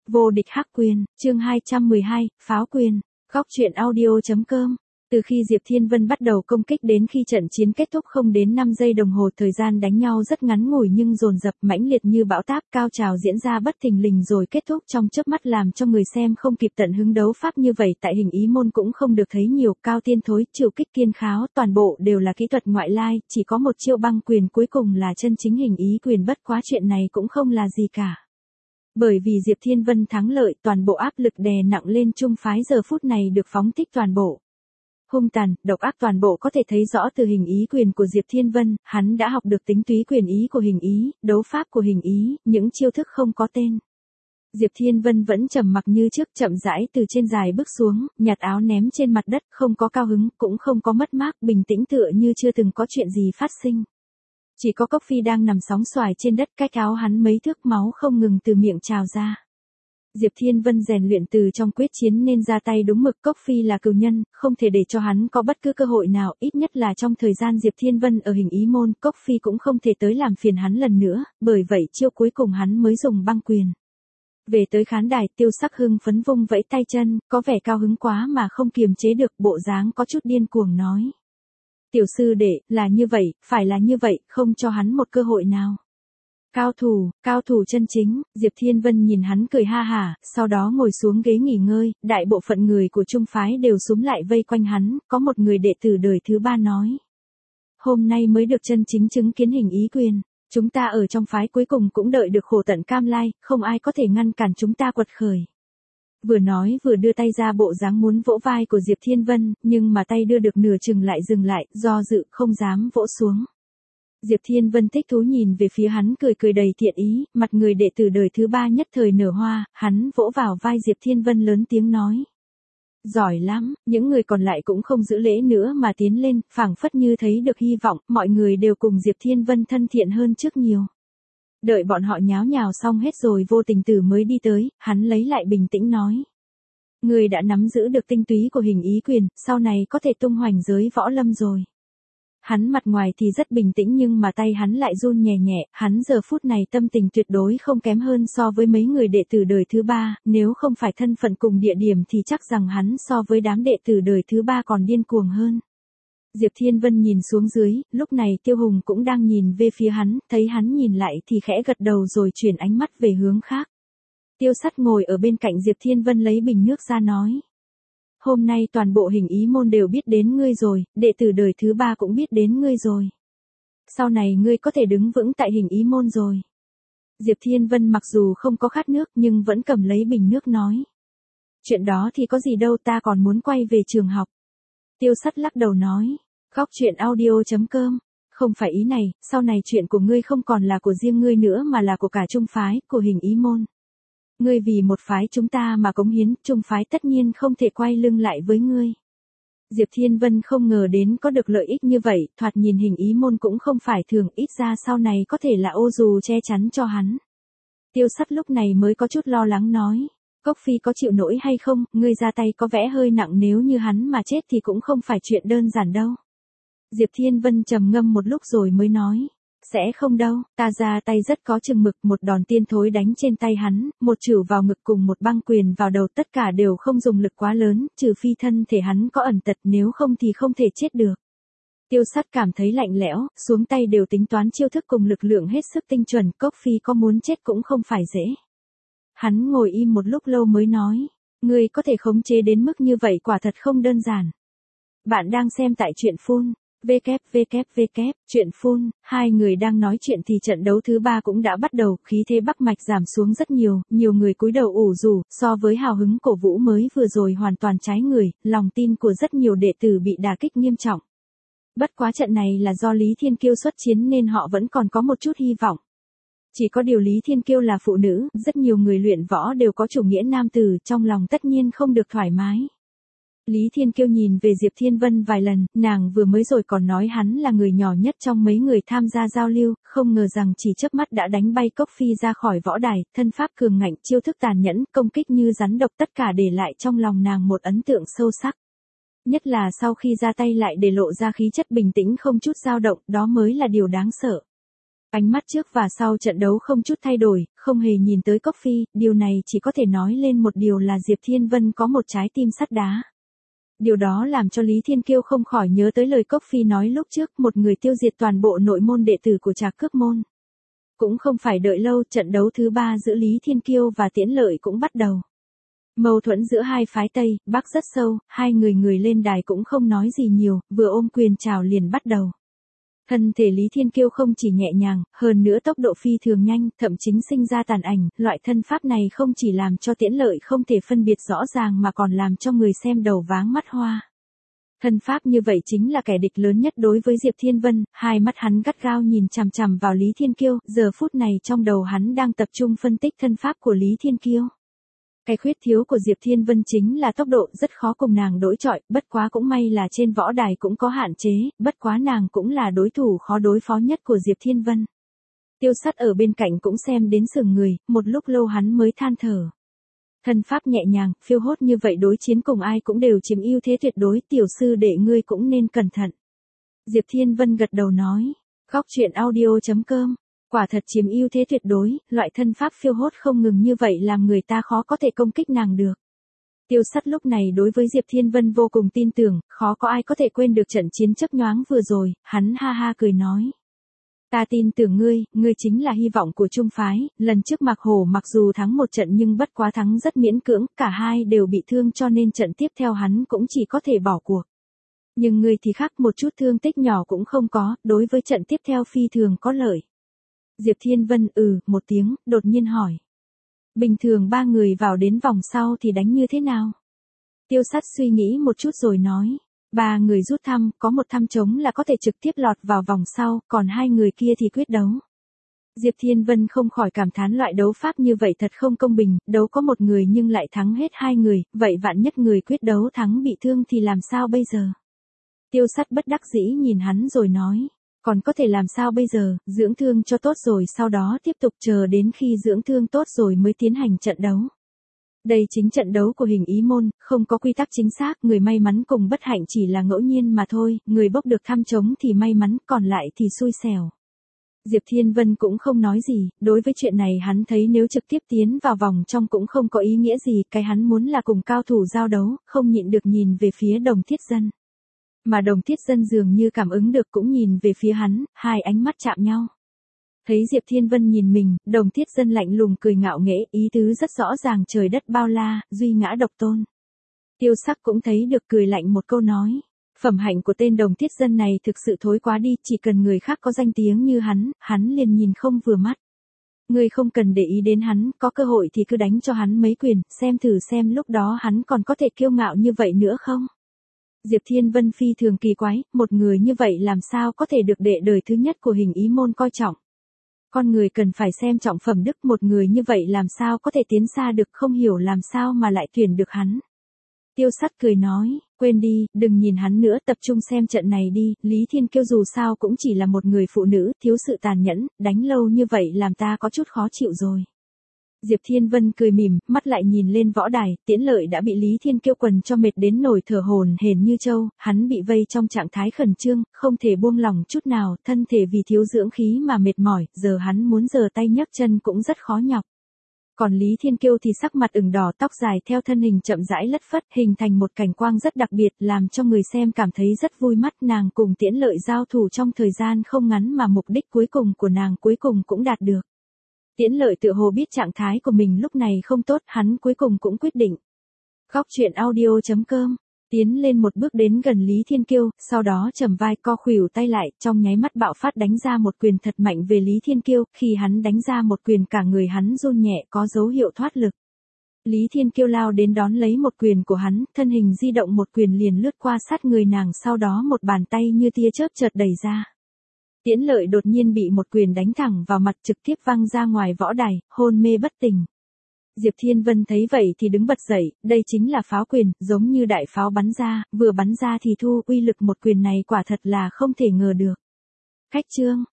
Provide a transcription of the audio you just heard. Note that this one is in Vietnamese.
Vô địch hắc quyền, chương 212, pháo quyền, góc truyện audio.com. Từ khi Diệp Thiên Vân bắt đầu công kích đến khi trận chiến kết thúc không đến 5 giây đồng hồ, thời gian đánh nhau rất ngắn ngủi nhưng dồn dập mãnh liệt như bão táp, cao trào diễn ra bất thình lình rồi kết thúc trong chớp mắt làm cho người xem không kịp tận hứng. Đấu pháp như vậy tại hình ý môn cũng không được thấy nhiều, cao tiên thối, chiều kích kiên kháo, toàn bộ đều là kỹ thuật ngoại lai, chỉ có một chiêu băng quyền cuối cùng là chân chính hình ý quyền, bất quá chuyện này cũng không là gì cả. Bởi vì Diệp Thiên Vân thắng lợi, toàn bộ áp lực đè nặng lên Trung phái giờ phút này được phóng thích toàn bộ. Hung tàn, độc ác toàn bộ có thể thấy rõ từ hình ý quyền của Diệp Thiên Vân, hắn đã học được tính túy quyền ý của hình ý, đấu pháp của hình ý, những chiêu thức không có tên. Diệp Thiên Vân vẫn trầm mặc như trước, chậm rãi từ trên dài bước xuống, nhặt áo ném trên mặt đất, không có cao hứng, cũng không có mất mát, bình tĩnh tựa như chưa từng có chuyện gì phát sinh. Chỉ có Cốc Phi đang nằm sóng xoài trên đất, cách áo hắn mấy thước, máu không ngừng từ miệng trào ra. Diệp Thiên Vân rèn luyện từ trong quyết chiến nên ra tay đúng mực, Cốc Phi là cừu nhân, không thể để cho hắn có bất cứ cơ hội nào, ít nhất là trong thời gian Diệp Thiên Vân ở hình ý môn, Cốc Phi cũng không thể tới làm phiền hắn lần nữa, bởi vậy chiêu cuối cùng hắn mới dùng băng quyền. Về tới khán đài, Tiêu Sắc hưng phấn vung vẫy tay chân, có vẻ cao hứng quá mà không kiềm chế được, bộ dáng có chút điên cuồng nói. Tiểu sư đệ, là như vậy, phải là như vậy, không cho hắn một cơ hội nào. Cao thủ chân chính, Diệp Thiên Vân nhìn hắn cười ha hả, sau đó ngồi xuống ghế nghỉ ngơi, đại bộ phận người của Trung phái đều xúm lại vây quanh hắn, có một người đệ tử đời thứ 3 nói. Hôm nay mới được chân chính chứng kiến hình ý quyền, chúng ta ở trong phái cuối cùng cũng đợi được khổ tận cam lai, không ai có thể ngăn cản chúng ta quật khởi. Vừa nói vừa đưa tay ra bộ dáng muốn vỗ vai của Diệp Thiên Vân, nhưng mà tay đưa được nửa chừng lại dừng lại, do dự không dám vỗ xuống. Diệp Thiên Vân thích thú nhìn về phía hắn, cười cười đầy thiện ý, mặt người đệ tử đời thứ 3 nhất thời nở hoa, hắn vỗ vào vai Diệp Thiên Vân lớn tiếng nói. Giỏi lắm, những người còn lại cũng không giữ lễ nữa mà tiến lên, phảng phất như thấy được hy vọng, mọi người đều cùng Diệp Thiên Vân thân thiện hơn trước nhiều. Đợi bọn họ nháo nhào xong hết rồi Vô Tình Tử mới đi tới, hắn lấy lại bình tĩnh nói. Người đã nắm giữ được tinh túy của hình ý quyền, sau này có thể tung hoành giới võ lâm rồi. Hắn mặt ngoài thì rất bình tĩnh nhưng mà tay hắn lại run nhẹ nhẹ, hắn giờ phút này tâm tình tuyệt đối không kém hơn so với mấy người đệ tử đời thứ 3, nếu không phải thân phận cùng địa điểm thì chắc rằng hắn so với đám đệ tử đời thứ 3 còn điên cuồng hơn. Diệp Thiên Vân nhìn xuống dưới, lúc này Tiêu Hùng cũng đang nhìn về phía hắn, thấy hắn nhìn lại thì khẽ gật đầu rồi chuyển ánh mắt về hướng khác. Tiêu Sắt ngồi ở bên cạnh Diệp Thiên Vân lấy bình nước ra nói. Hôm nay toàn bộ hình ý môn đều biết đến ngươi rồi, đệ tử đời thứ 3 cũng biết đến ngươi rồi. Sau này ngươi có thể đứng vững tại hình ý môn rồi. Diệp Thiên Vân mặc dù không có khát nước nhưng vẫn cầm lấy bình nước nói. Chuyện đó thì có gì đâu, ta còn muốn quay về trường học. Tiêu Sắt lắc đầu nói. Góc truyện audio.com. Không phải ý này, sau này chuyện của ngươi không còn là của riêng ngươi nữa mà là của cả Trung phái, của hình ý môn. Ngươi vì một phái chúng ta mà cống hiến, Trung phái tất nhiên không thể quay lưng lại với ngươi. Diệp Thiên Vân không ngờ đến có được lợi ích như vậy, thoạt nhìn hình ý môn cũng không phải thường, ít ra sau này có thể là ô dù che chắn cho hắn. Tiêu Sắt lúc này mới có chút lo lắng nói. Cốc Phi có chịu nổi hay không, ngươi ra tay có vẻ hơi nặng, nếu như hắn mà chết thì cũng không phải chuyện đơn giản đâu. Diệp Thiên Vân trầm ngâm một lúc rồi mới nói. Sẽ không đâu, ta ra tay rất có chừng mực, một đòn tiên thối đánh trên tay hắn, một chưởng vào ngực cùng một băng quyền vào đầu, tất cả đều không dùng lực quá lớn, trừ phi thân thể hắn có ẩn tật, nếu không thì không thể chết được. Tiêu Sắt cảm thấy lạnh lẽo, xuống tay đều tính toán chiêu thức cùng lực lượng hết sức tinh chuẩn, Cốc Phi có muốn chết cũng không phải dễ. Hắn ngồi im một lúc lâu mới nói, ngươi có thể khống chế đến mức như vậy quả thật không đơn giản. Bạn đang xem tại truyện Phun. Truyện Phun, hai người đang nói chuyện thì trận đấu thứ 3 cũng đã bắt đầu, khí thế Bắc Mạch giảm xuống rất nhiều, nhiều người cúi đầu ủ rũ, so với hào hứng cổ vũ mới vừa rồi hoàn toàn trái người, lòng tin của rất nhiều đệ tử bị đả kích nghiêm trọng. Bất quá trận này là do Lý Thiên Kiêu xuất chiến nên họ vẫn còn có một chút hy vọng. Chỉ có điều Lý Thiên Kiêu là phụ nữ, rất nhiều người luyện võ đều có chủ nghĩa nam tử, trong lòng tất nhiên không được thoải mái. Lý Thiên Kiêu nhìn về Diệp Thiên Vân vài lần, nàng vừa mới rồi còn nói hắn là người nhỏ nhất trong mấy người tham gia giao lưu, không ngờ rằng chỉ chớp mắt đã đánh bay Cốc Phi ra khỏi võ đài, thân pháp cường ngạnh, chiêu thức tàn nhẫn, công kích như rắn độc, tất cả để lại trong lòng nàng một ấn tượng sâu sắc. Nhất là sau khi ra tay lại để lộ ra khí chất bình tĩnh không chút dao động, đó mới là điều đáng sợ. Ánh mắt trước và sau trận đấu không chút thay đổi, không hề nhìn tới Cốc Phi, điều này chỉ có thể nói lên một điều là Diệp Thiên Vân có một trái tim sắt đá. Điều đó làm cho Lý Thiên Kiêu không khỏi nhớ tới lời Cốc Phi nói lúc trước, một người tiêu diệt toàn bộ nội môn đệ tử của Trạc Cước môn. Cũng không phải đợi lâu, trận đấu thứ 3 giữa Lý Thiên Kiêu và Tiễn Lợi cũng bắt đầu. Mâu thuẫn giữa hai phái Tây, Bắc rất sâu, hai người lên đài cũng không nói gì nhiều, vừa ôm quyền chào liền bắt đầu. Thân thể Lý Thiên Kiêu không chỉ nhẹ nhàng, hơn nữa tốc độ phi thường nhanh, thậm chính sinh ra tàn ảnh, loại thân pháp này không chỉ làm cho Tiễn Lợi không thể phân biệt rõ ràng mà còn làm cho người xem đầu váng mắt hoa. Thân pháp như vậy chính là kẻ địch lớn nhất đối với Diệp Thiên Vân, hai mắt hắn gắt gao nhìn chằm chằm vào Lý Thiên Kiêu, giờ phút này trong đầu hắn đang tập trung phân tích thân pháp của Lý Thiên Kiêu. Cái khuyết thiếu của Diệp Thiên Vân chính là tốc độ, rất khó cùng nàng đối chọi, bất quá cũng may là trên võ đài cũng có hạn chế, bất quá nàng cũng là đối thủ khó đối phó nhất của Diệp Thiên Vân. Tiêu Sắt ở bên cạnh cũng xem đến sững người, một lúc lâu hắn mới than thở. Thân pháp nhẹ nhàng, phiêu hốt như vậy đối chiến cùng ai cũng đều chiếm ưu thế tuyệt đối, tiểu sư đệ ngươi cũng nên cẩn thận. Diệp Thiên Vân gật đầu nói, Góc truyện audio.com, quả thật chiếm ưu thế tuyệt đối, loại thân pháp phiêu hốt không ngừng như vậy làm người ta khó có thể công kích nàng được. Tiêu Sắt lúc này đối với Diệp Thiên Vân vô cùng tin tưởng, khó có ai có thể quên được trận chiến chớp nhoáng vừa rồi, hắn ha ha cười nói. Ta tin tưởng ngươi chính là hy vọng của Trung phái, lần trước Mạc Hổ mặc dù thắng một trận nhưng bất quá thắng rất miễn cưỡng, cả hai đều bị thương cho nên trận tiếp theo hắn cũng chỉ có thể bỏ cuộc. Nhưng ngươi thì khác, một chút thương tích nhỏ cũng không có, đối với trận tiếp theo phi thường có lợi. Diệp Thiên Vân một tiếng, đột nhiên hỏi. Bình thường ba người vào đến vòng sau thì đánh như thế nào? Tiêu Sắt suy nghĩ một chút rồi nói. Ba người rút thăm, có một thăm trống là có thể trực tiếp lọt vào vòng sau, còn hai người kia thì quyết đấu. Diệp Thiên Vân không khỏi cảm thán loại đấu pháp như vậy thật không công bình, đấu có một người nhưng lại thắng hết hai người, vậy vạn nhất người quyết đấu thắng bị thương thì làm sao bây giờ? Tiêu Sắt bất đắc dĩ nhìn hắn rồi nói, còn có thể làm sao bây giờ, dưỡng thương cho tốt rồi sau đó tiếp tục chờ đến khi dưỡng thương tốt rồi mới tiến hành trận đấu. Đây chính trận đấu của hình ý môn, không có quy tắc chính xác, người may mắn cùng bất hạnh chỉ là ngẫu nhiên mà thôi, người bốc được thăm trống thì may mắn, còn lại thì xui xẻo. Diệp Thiên Vân cũng không nói gì, đối với chuyện này hắn thấy nếu trực tiếp tiến vào vòng trong cũng không có ý nghĩa gì, cái hắn muốn là cùng cao thủ giao đấu, không nhịn được nhìn về phía Đồng Thiết Dân. Mà Đồng Thiết Dân dường như cảm ứng được cũng nhìn về phía hắn, hai ánh mắt chạm nhau. Thấy Diệp Thiên Vân nhìn mình, Đồng Thiết Dân lạnh lùng cười ngạo nghễ, ý tứ rất rõ ràng, trời đất bao la, duy ngã độc tôn. Tiêu Sắc cũng thấy được, cười lạnh một câu nói. Phẩm hạnh của tên Đồng Thiết Dân này thực sự thối quá đi, chỉ cần người khác có danh tiếng như hắn liền nhìn không vừa mắt. Ngươi không cần để ý đến hắn, có cơ hội thì cứ đánh cho hắn mấy quyền, xem thử xem lúc đó hắn còn có thể kiêu ngạo như vậy nữa không? Diệp Thiên Vân phi thường kỳ quái, một người như vậy làm sao có thể được đệ đời thứ nhất của hình ý môn coi trọng. Con người cần phải xem trọng phẩm đức, một người như vậy làm sao có thể tiến xa được, không hiểu làm sao mà lại tuyển được hắn. Tiêu Sắt cười nói, quên đi, đừng nhìn hắn nữa, tập trung xem trận này đi, Lý Thiên Kiêu dù sao cũng chỉ là một người phụ nữ, thiếu sự tàn nhẫn, đánh lâu như vậy làm ta có chút khó chịu rồi. Diệp Thiên Vân cười mỉm, mắt lại nhìn lên võ đài, Tiễn Lợi đã bị Lý Thiên Kiêu quần cho mệt đến nổi thở hổn hển như trâu, hắn bị vây trong trạng thái khẩn trương, không thể buông lỏng chút nào, thân thể vì thiếu dưỡng khí mà mệt mỏi, giờ hắn muốn giơ tay nhấc chân cũng rất khó nhọc. Còn Lý Thiên Kiêu thì sắc mặt ửng đỏ, tóc dài theo thân hình chậm rãi lất phất, hình thành một cảnh quang rất đặc biệt, làm cho người xem cảm thấy rất vui mắt. Nàng cùng Tiễn Lợi giao thủ trong thời gian không ngắn mà mục đích cuối cùng của nàng cuối cùng cũng đạt được. Tiễn Lợi tự hồ biết trạng thái của mình lúc này không tốt, hắn cuối cùng cũng quyết định. Góc truyện audio.com, tiến lên một bước đến gần Lý Thiên Kiêu, sau đó trầm vai co khuỷu tay lại, trong nháy mắt bạo phát đánh ra một quyền thật mạnh về Lý Thiên Kiêu, khi hắn đánh ra một quyền cả người hắn run nhẹ, có dấu hiệu thoát lực. Lý Thiên Kiêu lao đến đón lấy một quyền của hắn, thân hình di động một quyền liền lướt qua sát người nàng, sau đó một bàn tay như tia chớp chợt đẩy ra. Tiễn Lợi đột nhiên bị một quyền đánh thẳng vào mặt, trực tiếp văng ra ngoài võ đài, hôn mê bất tỉnh. Diệp Thiên Vân thấy vậy thì đứng bật dậy, đây chính là pháo quyền, giống như đại pháo bắn ra, vừa bắn ra thì thu, uy lực một quyền này quả thật là không thể ngờ được. Khách chương